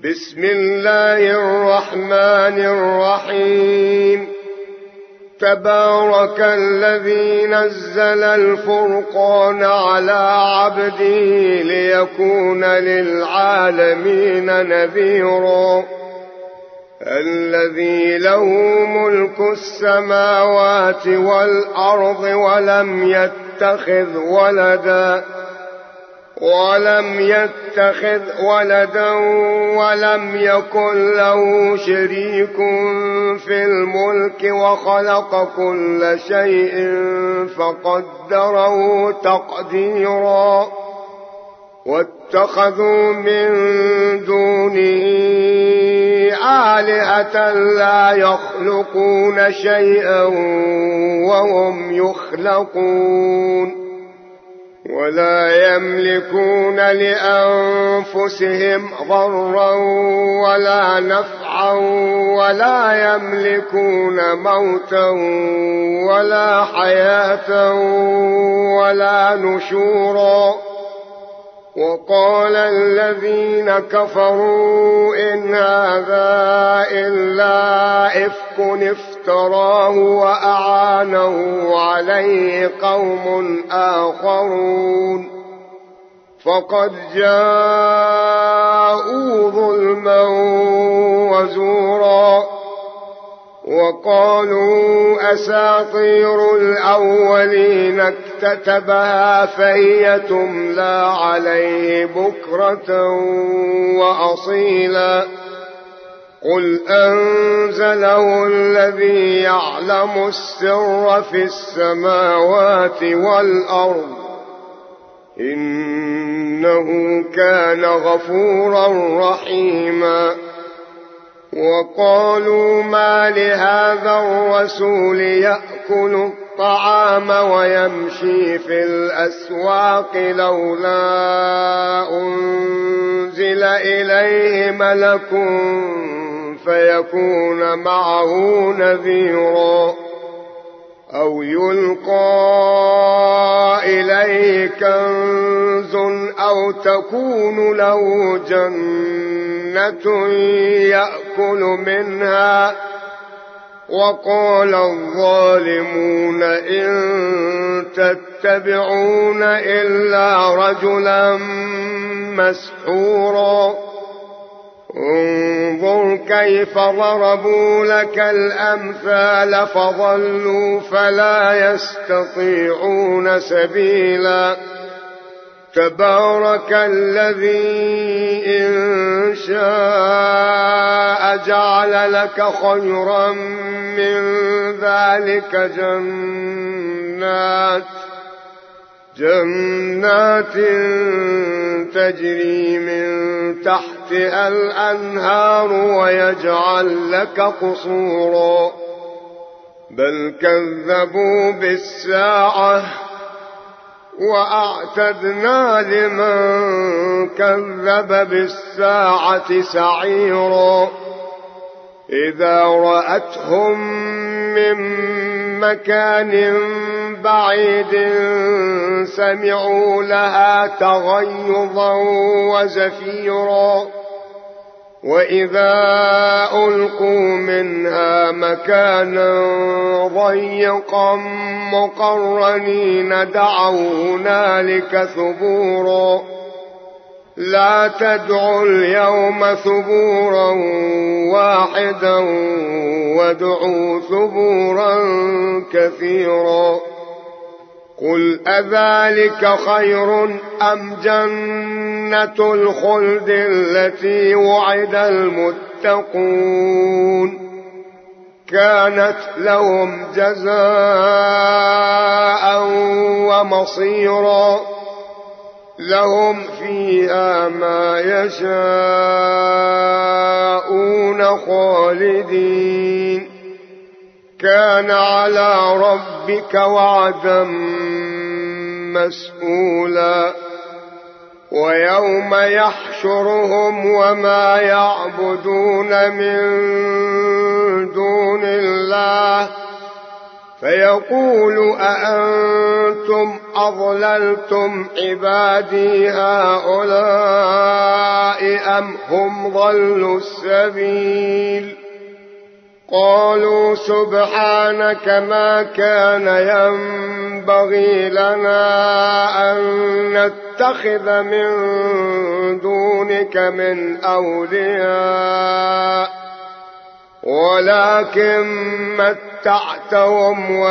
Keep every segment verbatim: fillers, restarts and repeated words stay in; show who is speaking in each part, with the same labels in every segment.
Speaker 1: بسم الله الرحمن الرحيم. تبارك الذي نزل الفرقان على عبده ليكون للعالمين نذيرا. الذي له ملك السماوات والأرض ولم يتخذ ولدا ولم يتخذ ولدا ولم يكن له شريك في الملك وخلق كل شيء فقدره تقديرا. واتخذوا من دونه آلهة لا يخلقون شيئا وهم يخلقون ولا يملكون لأنفسهم ضرا ولا نفعا ولا يملكون موتا ولا حياة ولا نشورا. وقال الذين كفروا إن هذا إلا إفك افتراه وأعانه عليه قوم آخرون فقد جاءوا ظلما وزورا. وقالوا أساطير الأولين اكتتبها فهي تملى عليه بكرة وأصيلا. قل أنزله الذي يعلم السر في السماوات والأرض إنه كان غفورا رحيما. وقالوا ما لهذا الرسول يأكل الطعام ويمشي في الأسواق لولا أنزل إليه ملك فيكون معه نذيرا أو يلقى إليه كنز أو تكون له جنة يأكل منها. وقال الظالمون إن تتبعون إلا رجلا مسحورا. انظر كيف ضربوا لك الأمثال فضلوا فلا يستطيعون سبيلا. تبارك الذي إن شاء جعل لك خيرا من ذلك جنات جنات تجري من تحتها الأنهار ويجعل لك قصورا. بل كذبوا بالساعة وأعتدنا لمن كذب بالساعة سعيرا. إذا رأتهم من مكان بعيد سمعوا لها تغيظا وزفيرا. وإذا ألقوا منها مكانا ضيقا مقرنين دعوا هنالك ثبورا. لا تدعوا اليوم ثبورا واحدا وادعوا ثبورا كثيرا. قل أذلك خير أم جنة الخلد التي وعد المتقون كانت لهم جزاء ومصيرا. لهم فيها ما يشاءون خالدين كان على ربك وعدا مسئولا. ويوم يحشرهم وما يعبدون من دون الله فيقول أأنتم أضللتم عبادي هؤلاء أم هم ضلوا السبيل قالوا سبحانك ما كان ينبغي لنا أن نتخذ من دونك من أولياء ولكن متعتهم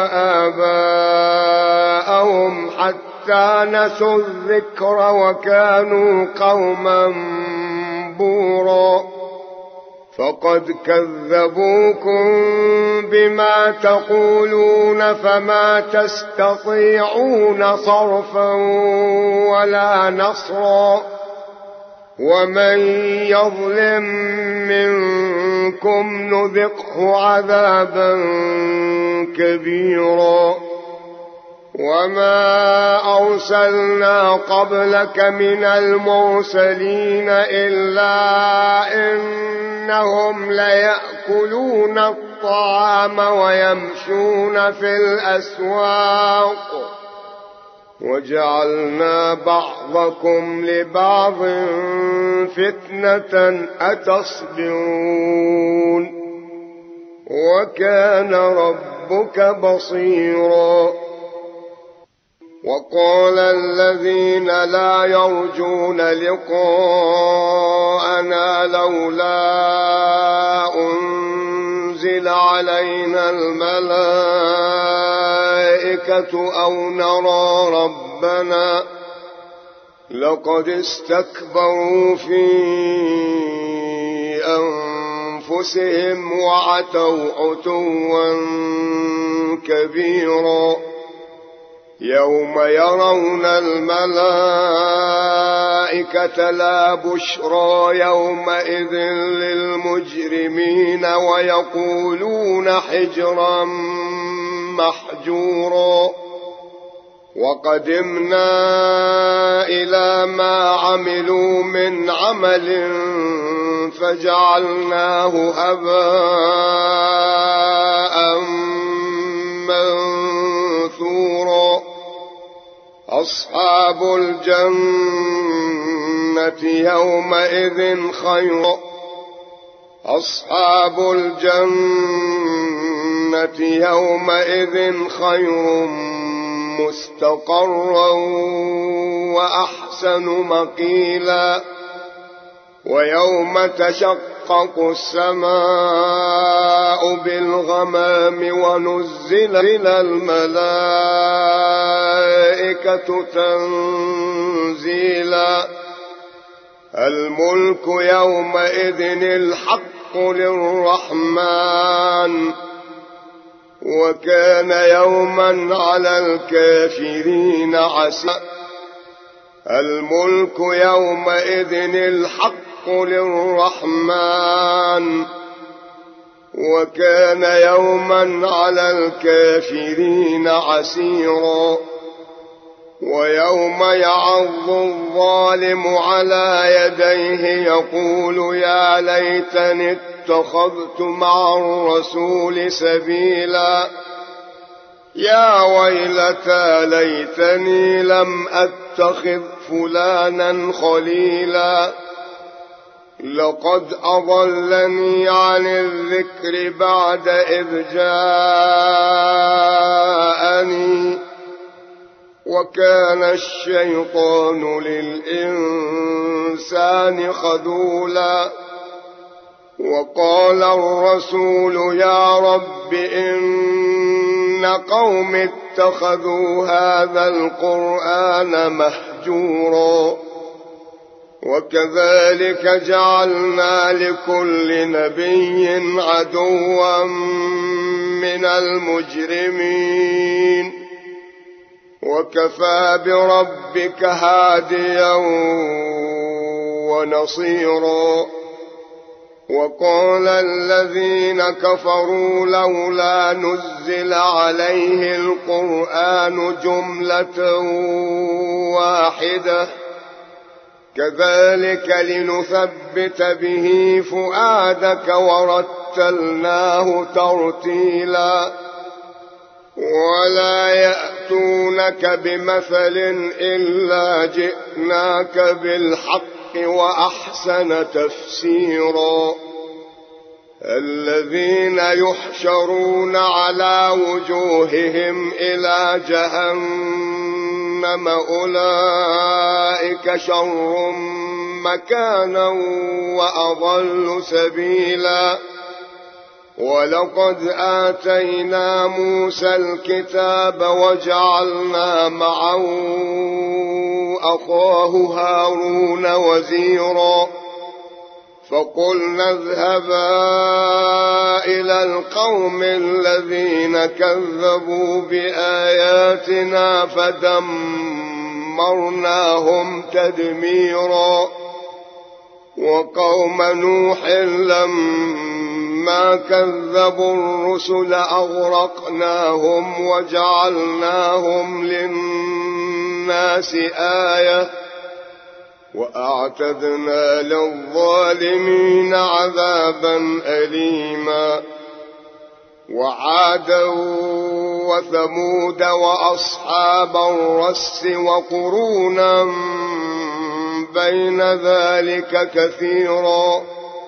Speaker 1: وآباءهم حتى نسوا الذكر وكانوا قوما بورا فقد كذبوكم بما تقولون فما تستطيعون صرفا ولا نصرا ومن يظلم منكم نذقه عذابا كبيرا وما أرسلنا قبلك من المرسلين إلا إنهم ليأكلون الطعام ويمشون في الأسواق وجعلنا بعضكم لبعض فتنة أتصبرون وكان ربك بصيرا وقال الذين لا يرجون لقاءنا لولا أنزل علينا الملائكة أو نرى ربنا لقد استكبروا في أنفسهم وعتوا عتوا كبيرا يوم يرون الملائكة لا بشرى يومئذ للمجرمين ويقولون حجرا محجورا وقدمنا إلى ما عملوا من عمل فجعلناه هباء منثورا أصحاب الجنة يومئذ خير أصحاب الجنة يومئذ خير مستقرا وأحسن مقيلا ويوم تشقق السماء بالغمام ونزل الملائكة تنزيلا الملك يومئذ الحق للرحمن وكان يوما على الكافرين عسيرا الملك يومئذ الحق للرحمن وكان يوما على الكافرين عسيرا ويوم يعض الظالم على يديه يقول يا ليتني اتخذت مع الرسول سبيلا يا ويلتى ليتني لم أتخذ فلانا خليلا لقد أضلني عن الذكر بعد إذ جاءني وكان الشيطان للإنسان خذولا وقال الرسول يا رب إن قوم اتخذوا هذا القرآن مهجورا وكذلك جعلنا لكل نبي عدوا من المجرمين وكفى بربك هاديا ونصيرا وقال الذين كفروا لولا نزل عليه القرآن جملة واحدة كذلك لنثبت به فؤادك ورتلناه ترتيلا ولا يأتونك بمثل إلا جئناك بالحق وأحسن تفسيرا الذين يحشرون على وجوههم إلى جهنم أولئك شر مكانا وأضل سبيلا ولقد آتينا موسى الكتاب وجعلنا معه أخاه هارون وزيرا فقلنا اذهبا إلى القوم الذين كذبوا بآياتنا فدمرناهم تدميرا وقوم نوح لما كذبوا الرسل أغرقناهم وجعلناهم للناس آية وأعتدنا للظالمين عذابا أليما وعادا وثمود وأصحاب الرس وقرونا بين ذلك كثيرا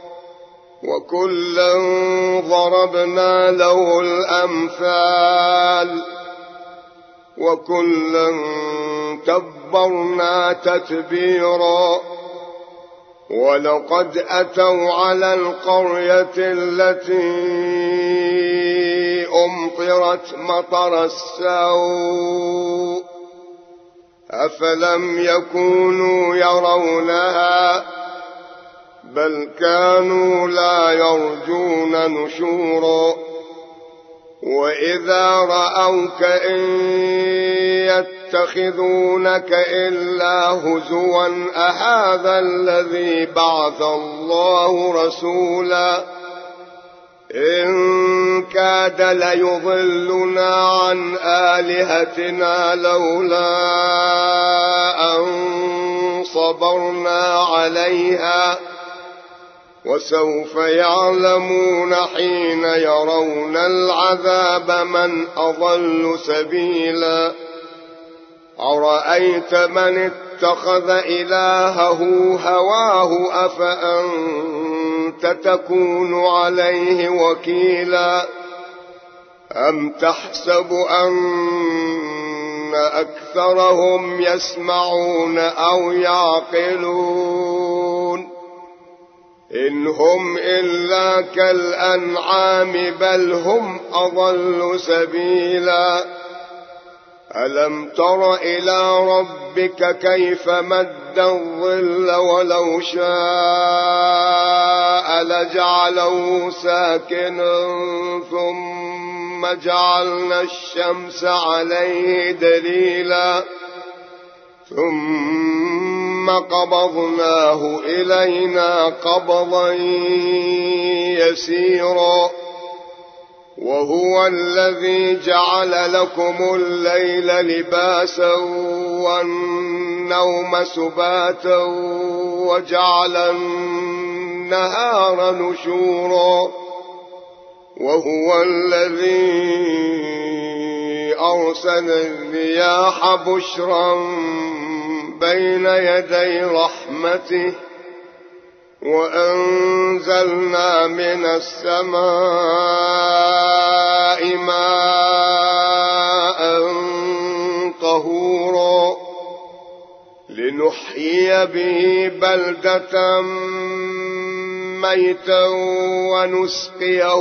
Speaker 1: وكلا ضربنا له الأمثال وكلا تبرنا تتبيرا ولقد أتوا على القرية التي أمطرت مطر السوء أفلم يكونوا يرونها بل كانوا لا يرجون نشورا وإذا رأوك إن يتخذونك إلا هزوا أهذا الذي بعث الله رسولا إن كاد ليضلنا عن آلهتنا لولا أن صبرنا عليها وسوف يعلمون حين يرون العذاب من أضل سبيلا أرأيت من اتخذ إلهه هواه أفأنت تكون عليه وكيلا أم تحسب أن أكثرهم يسمعون أو يعقلون إن هم إلا كالأنعام بل هم أضل سبيلا ألم تر إلى ربك كيف مد الظل ولو شاء لجعله ساكنا ثم جعلنا الشمس عليه دليلا ثم قبضناه إلينا قبضا يسيرا وهو الذي جعل لكم الليل لباسا والنوم سباتا وجعل النهار نشورا وهو الذي أرسل الرياح بشرا بين يدي رحمته وأنزلنا من السماء ماء طهورا لنحيي به بلدة ميتا ونسقيه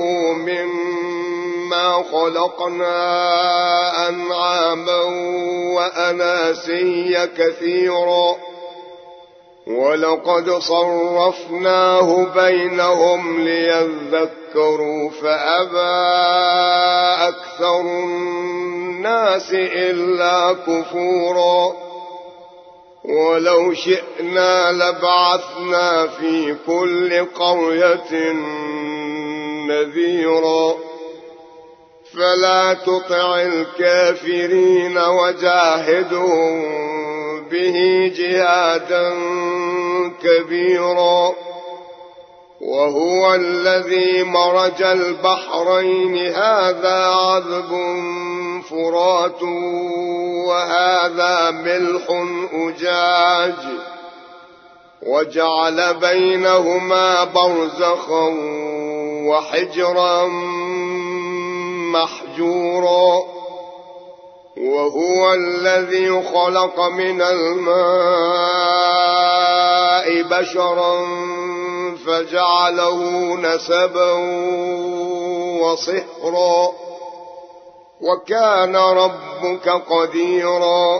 Speaker 1: مما خلقنا أنعاما وأناسيا كثيرا ولقد صرفناه بينهم ليذكروا فأبى أكثر الناس إلا كفورا ولو شئنا لبعثنا في كل قرية نذيرا فلا تطع الكافرين وجاهدهم به جهادا كبيرا وهو الذي مرج البحرين هذا عذب فرات وهذا ملح أجاج وجعل بينهما برزخا وحجرا محجورا وهو الذي خلق من الماء بشرا فجعله نسبا وصهرا وكان ربك قديرا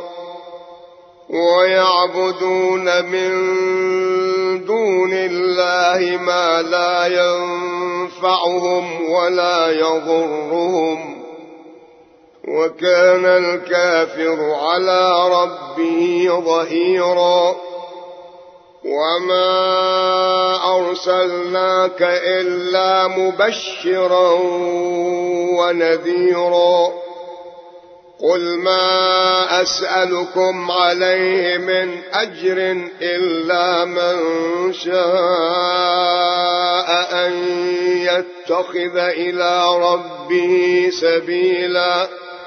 Speaker 1: ويعبدون من دون الله ما لا ينفعهم ولا يضرهم وكان الكافر على ربه ظهيرا وما أرسلناك إلا مبشرا ونذيرا قل ما أسألكم عليه من أجر إلا من شاء أن يتخذ إلى ربه سبيلا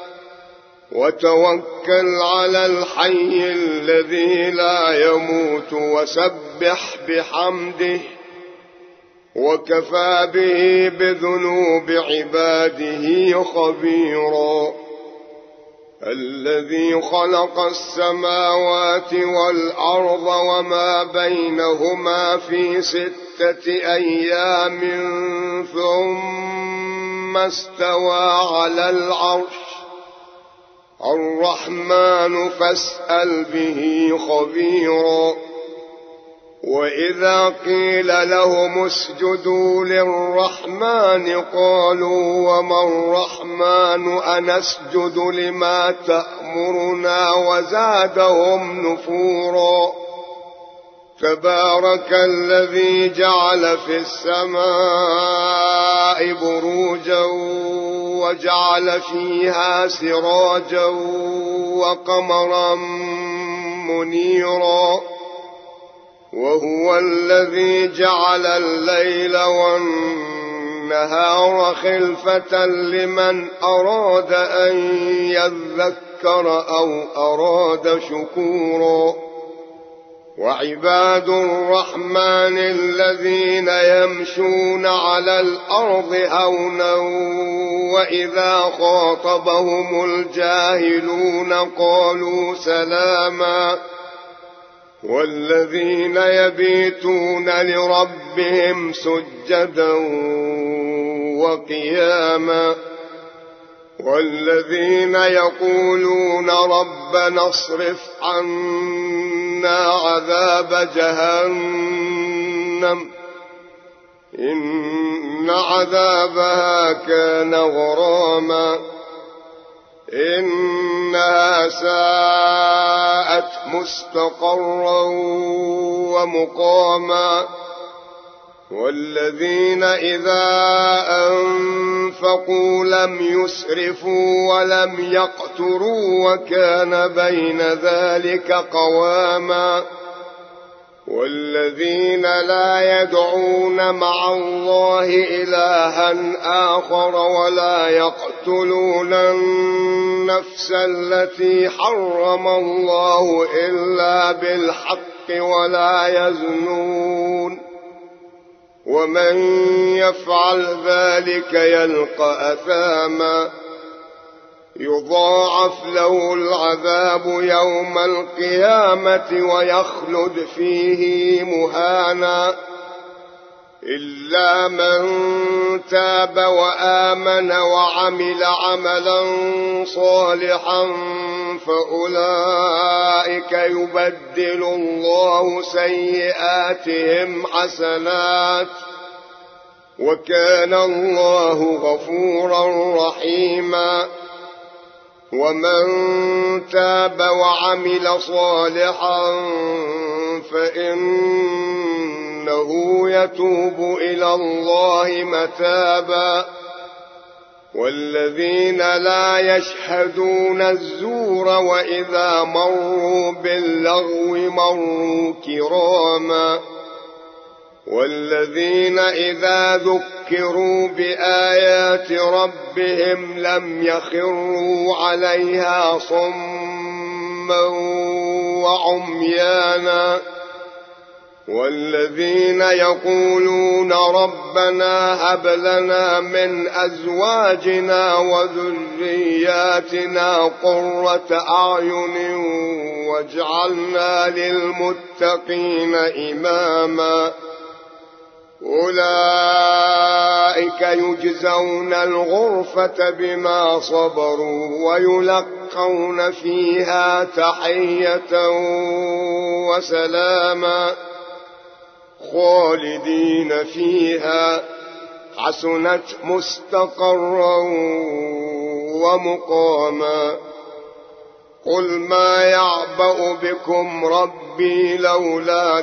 Speaker 1: وتوكل على الحي الذي لا يموت وسبح بحمده وكفى به بذنوب عباده خبيرا الذي خلق السماوات والأرض وما بينهما في ستة أيام ثم استوى على العرش الرحمن فاسأل به خبيرا وإذا قيل لهم اسجدوا للرحمن قالوا وما الرحمن أنسجد لما تأمرنا وزادهم نفورا تبارك الذي جعل في السماء بروجا وجعل فيها سراجا وقمرا منيرا وهو الذي جعل الليل والنهار خلفة لمن أراد أن يذكر أو أراد شكورا وعباد الرحمن الذين يمشون على الأرض هونا وإذا خاطبهم الجاهلون قالوا سلاما والذين يبيتون لربهم سجدا وقياما والذين يقولون ربنا اصرف عنا عذاب جهنم إن عذابها كان غراما إنها ساءت مستقرا ومقاما والذين إذا أنفقوا لم يسرفوا ولم يقتروا وكان بين ذلك قواما والذين لا يدعون مع الله إلها آخر ولا يقتلون النفس التي حرم الله إلا بالحق ولا يزنون ومن يفعل ذلك يلقى أثاما يضاعف له العذاب يوم القيامة ويخلد فيه مهانا إلا من تاب وآمن وعمل عملا صالحا فأولئك يبدل الله سيئاتهم حسنات وكان الله غفورا رحيما ومن تاب وعمل صالحا فإنه يتوب إلى الله متابا والذين لا يشهدون الزور وإذا مروا باللغو مروا كراما والذين إذا ذكروا ذكروا بآيات ربهم لم يخروا عليها صما وعميانا والذين يقولون ربنا هب لنا من أزواجنا وذرياتنا قرة أعين واجعلنا للمتقين إماما أولئك يجزون الغرفة بما صبروا ويلقون فيها تحية وسلاما خالدين فيها حسنت مستقرا ومقاما قل ما يعبأ بكم ربي لولا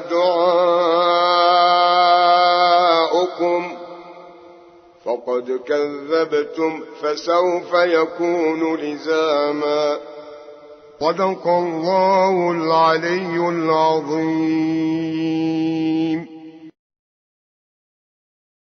Speaker 1: دعاؤكم فقد كذبتم فسوف يكون لزاما صدق الله العلي العظيم.